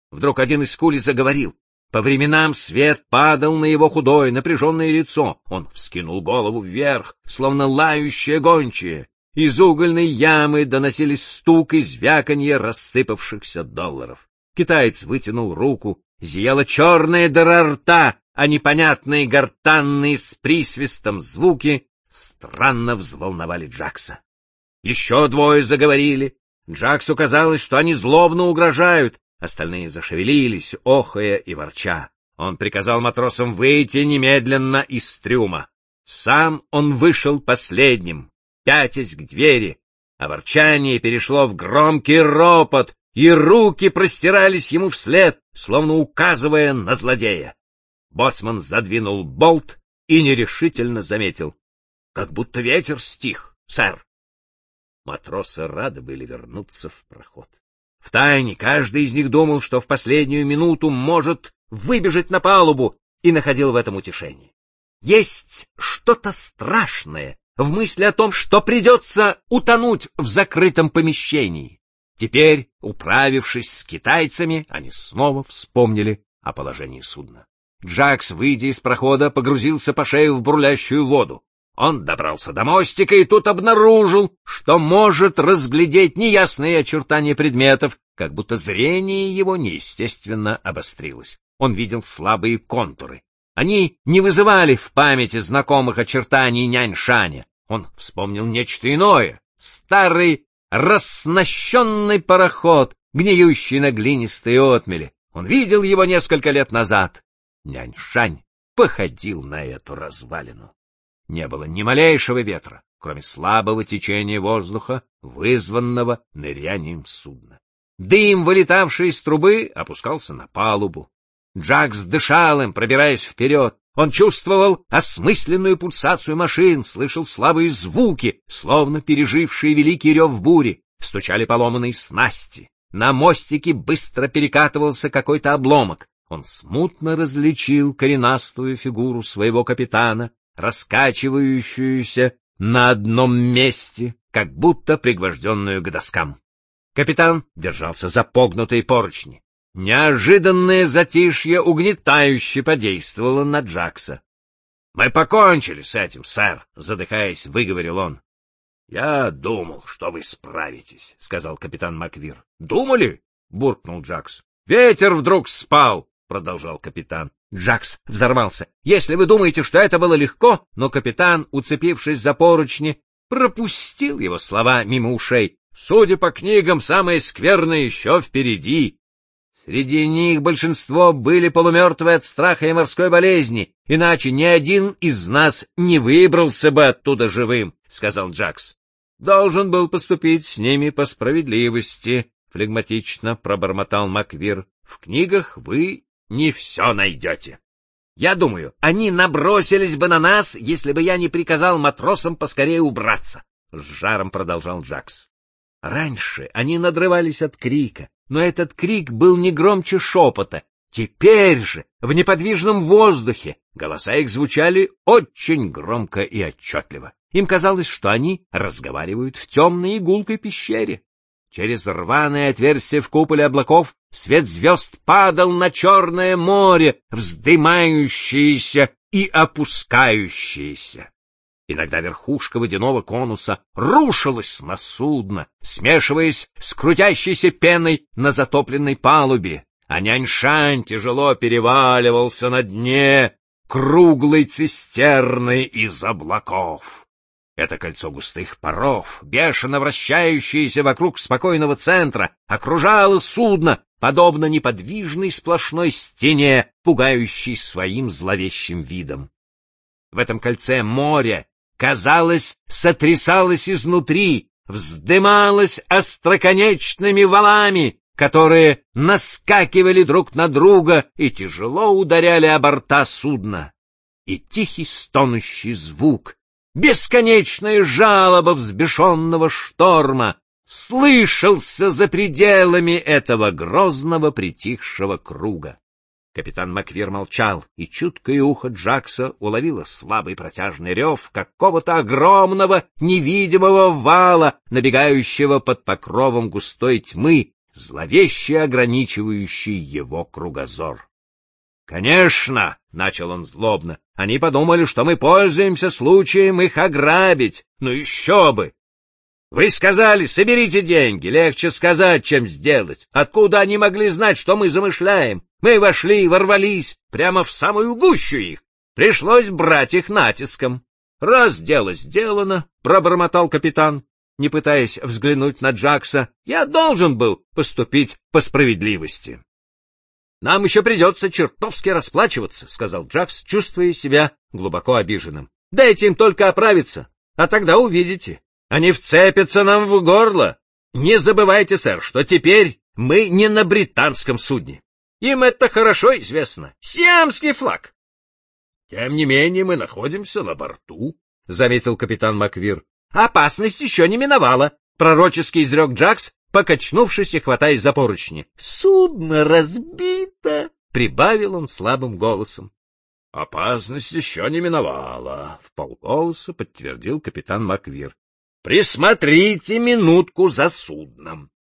Вдруг один из кулей заговорил. По временам свет падал на его худое, напряженное лицо. Он вскинул голову вверх, словно лающее гончее. Из угольной ямы доносились стук и звяканье рассыпавшихся долларов. Китаец вытянул руку, зияла черная дыра рта, а непонятные гортанные с присвистом звуки странно взволновали Джакса. Еще двое заговорили. Джаксу казалось, что они злобно угрожают. Остальные зашевелились, охая и ворча. Он приказал матросам выйти немедленно из трюма. Сам он вышел последним, пятясь к двери, а ворчание перешло в громкий ропот, и руки простирались ему вслед, словно указывая на злодея. Боцман задвинул болт и нерешительно заметил: — Как будто ветер стих, сэр. Матросы рады были вернуться в проход. Втайне каждый из них думал, что в последнюю минуту может выбежать на палубу, и находил в этом утешение. Есть что-то страшное в мысли о том, что придется утонуть в закрытом помещении. Теперь, управившись с китайцами, они снова вспомнили о положении судна. Джакс, выйдя из прохода, погрузился по шею в бурлящую воду. Он добрался до мостика и тут обнаружил, что может разглядеть неясные очертания предметов, как будто зрение его неестественно обострилось. Он видел слабые контуры. Они не вызывали в памяти знакомых очертаний Нянь-Шаня. Он вспомнил нечто иное — старый раснащенный пароход, гниющий на глинистой отмели. Он видел его несколько лет назад. Нянь-Шань походил на эту развалину. Не было ни малейшего ветра, кроме слабого течения воздуха, вызванного нырянием судна. Дым, вылетавший из трубы, опускался на палубу. Джакс дышал им, пробираясь вперед. Он чувствовал осмысленную пульсацию машин, слышал слабые звуки, словно пережившие великий рев бури. Стучали поломанные снасти. На мостике быстро перекатывался какой-то обломок. Он смутно различил коренастую фигуру своего капитана, раскачивающуюся на одном месте, как будто пригвожденную к доскам. Капитан держался за погнутые поручни. Неожиданное затишье угнетающе подействовало на Джакса. — Мы покончили с этим, сэр, — задыхаясь, выговорил он. — Я думал, что вы справитесь, — сказал капитан Маквир. — Думали? — буркнул Джакс. — Ветер вдруг спал, — продолжал капитан. Джакс взорвался. Если вы думаете, что это было легко, но капитан, уцепившись за поручни, пропустил его слова мимо ушей. Судя по книгам, самое скверное еще впереди. Среди них большинство были полумертвы от страха и морской болезни, иначе ни один из нас не выбрался бы оттуда живым, — сказал Джакс. — Должен был поступить с ними по справедливости, — флегматично пробормотал Маквир. — В книгах вы не все найдете. Я думаю, они набросились бы на нас, если бы я не приказал матросам поскорее убраться, — с жаром продолжал Джакс. Раньше они надрывались от крика, но этот крик был не громче шепота. Теперь же, в неподвижном воздухе, голоса их звучали очень громко и отчетливо. Им казалось, что они разговаривают в темной и гулкой пещере. Через рваное отверстие в куполе облаков свет звезд падал на черное море, вздымающееся и опускающееся. Иногда верхушка водяного конуса рушилась на судно, смешиваясь с крутящейся пеной на затопленной палубе, а Нянь-Шань тяжело переваливался на дне круглой цистерны из облаков. Это кольцо густых паров, бешено вращающееся вокруг спокойного центра, окружало судно, подобно неподвижной сплошной стене, пугающей своим зловещим видом. В этом кольце море, казалось, сотрясалось изнутри, вздымалось остроконечными валами, которые наскакивали друг на друга и тяжело ударяли о борта судна. И тихий стонущий звук, бесконечная жалоба взбешенного шторма слышался за пределами этого грозного притихшего круга. Капитан Маквир молчал, и чуткое ухо Джакса уловило слабый протяжный рев какого-то огромного невидимого вала, набегающего под покровом густой тьмы, зловеще ограничивающий его кругозор. «Конечно, — начал он злобно, — они подумали, что мы пользуемся случаем их ограбить. Ну еще бы! Вы сказали, соберите деньги, легче сказать, чем сделать. Откуда они могли знать, что мы замышляем? Мы вошли и ворвались прямо в самую гущу их. Пришлось брать их натиском. Раз дело сделано, — пробормотал капитан, не пытаясь взглянуть на Джакса, — я должен был поступить по справедливости. — Нам еще придется чертовски расплачиваться, — сказал Джакс, чувствуя себя глубоко обиженным. — Дайте им только оправиться, а тогда увидите. Они вцепятся нам в горло. Не забывайте, сэр, что теперь мы не на британском судне. Им это хорошо известно. Сиамский флаг. — Тем не менее мы находимся на борту, — заметил капитан Маквир. — Опасность еще не миновала, — пророчески изрек Джакс, покачнувшись и хватаясь за поручни. — Судно разбито, — прибавил он слабым голосом. — Опасность еще не миновала, — вполголоса подтвердил капитан Маквир. — Присмотрите минутку за судном.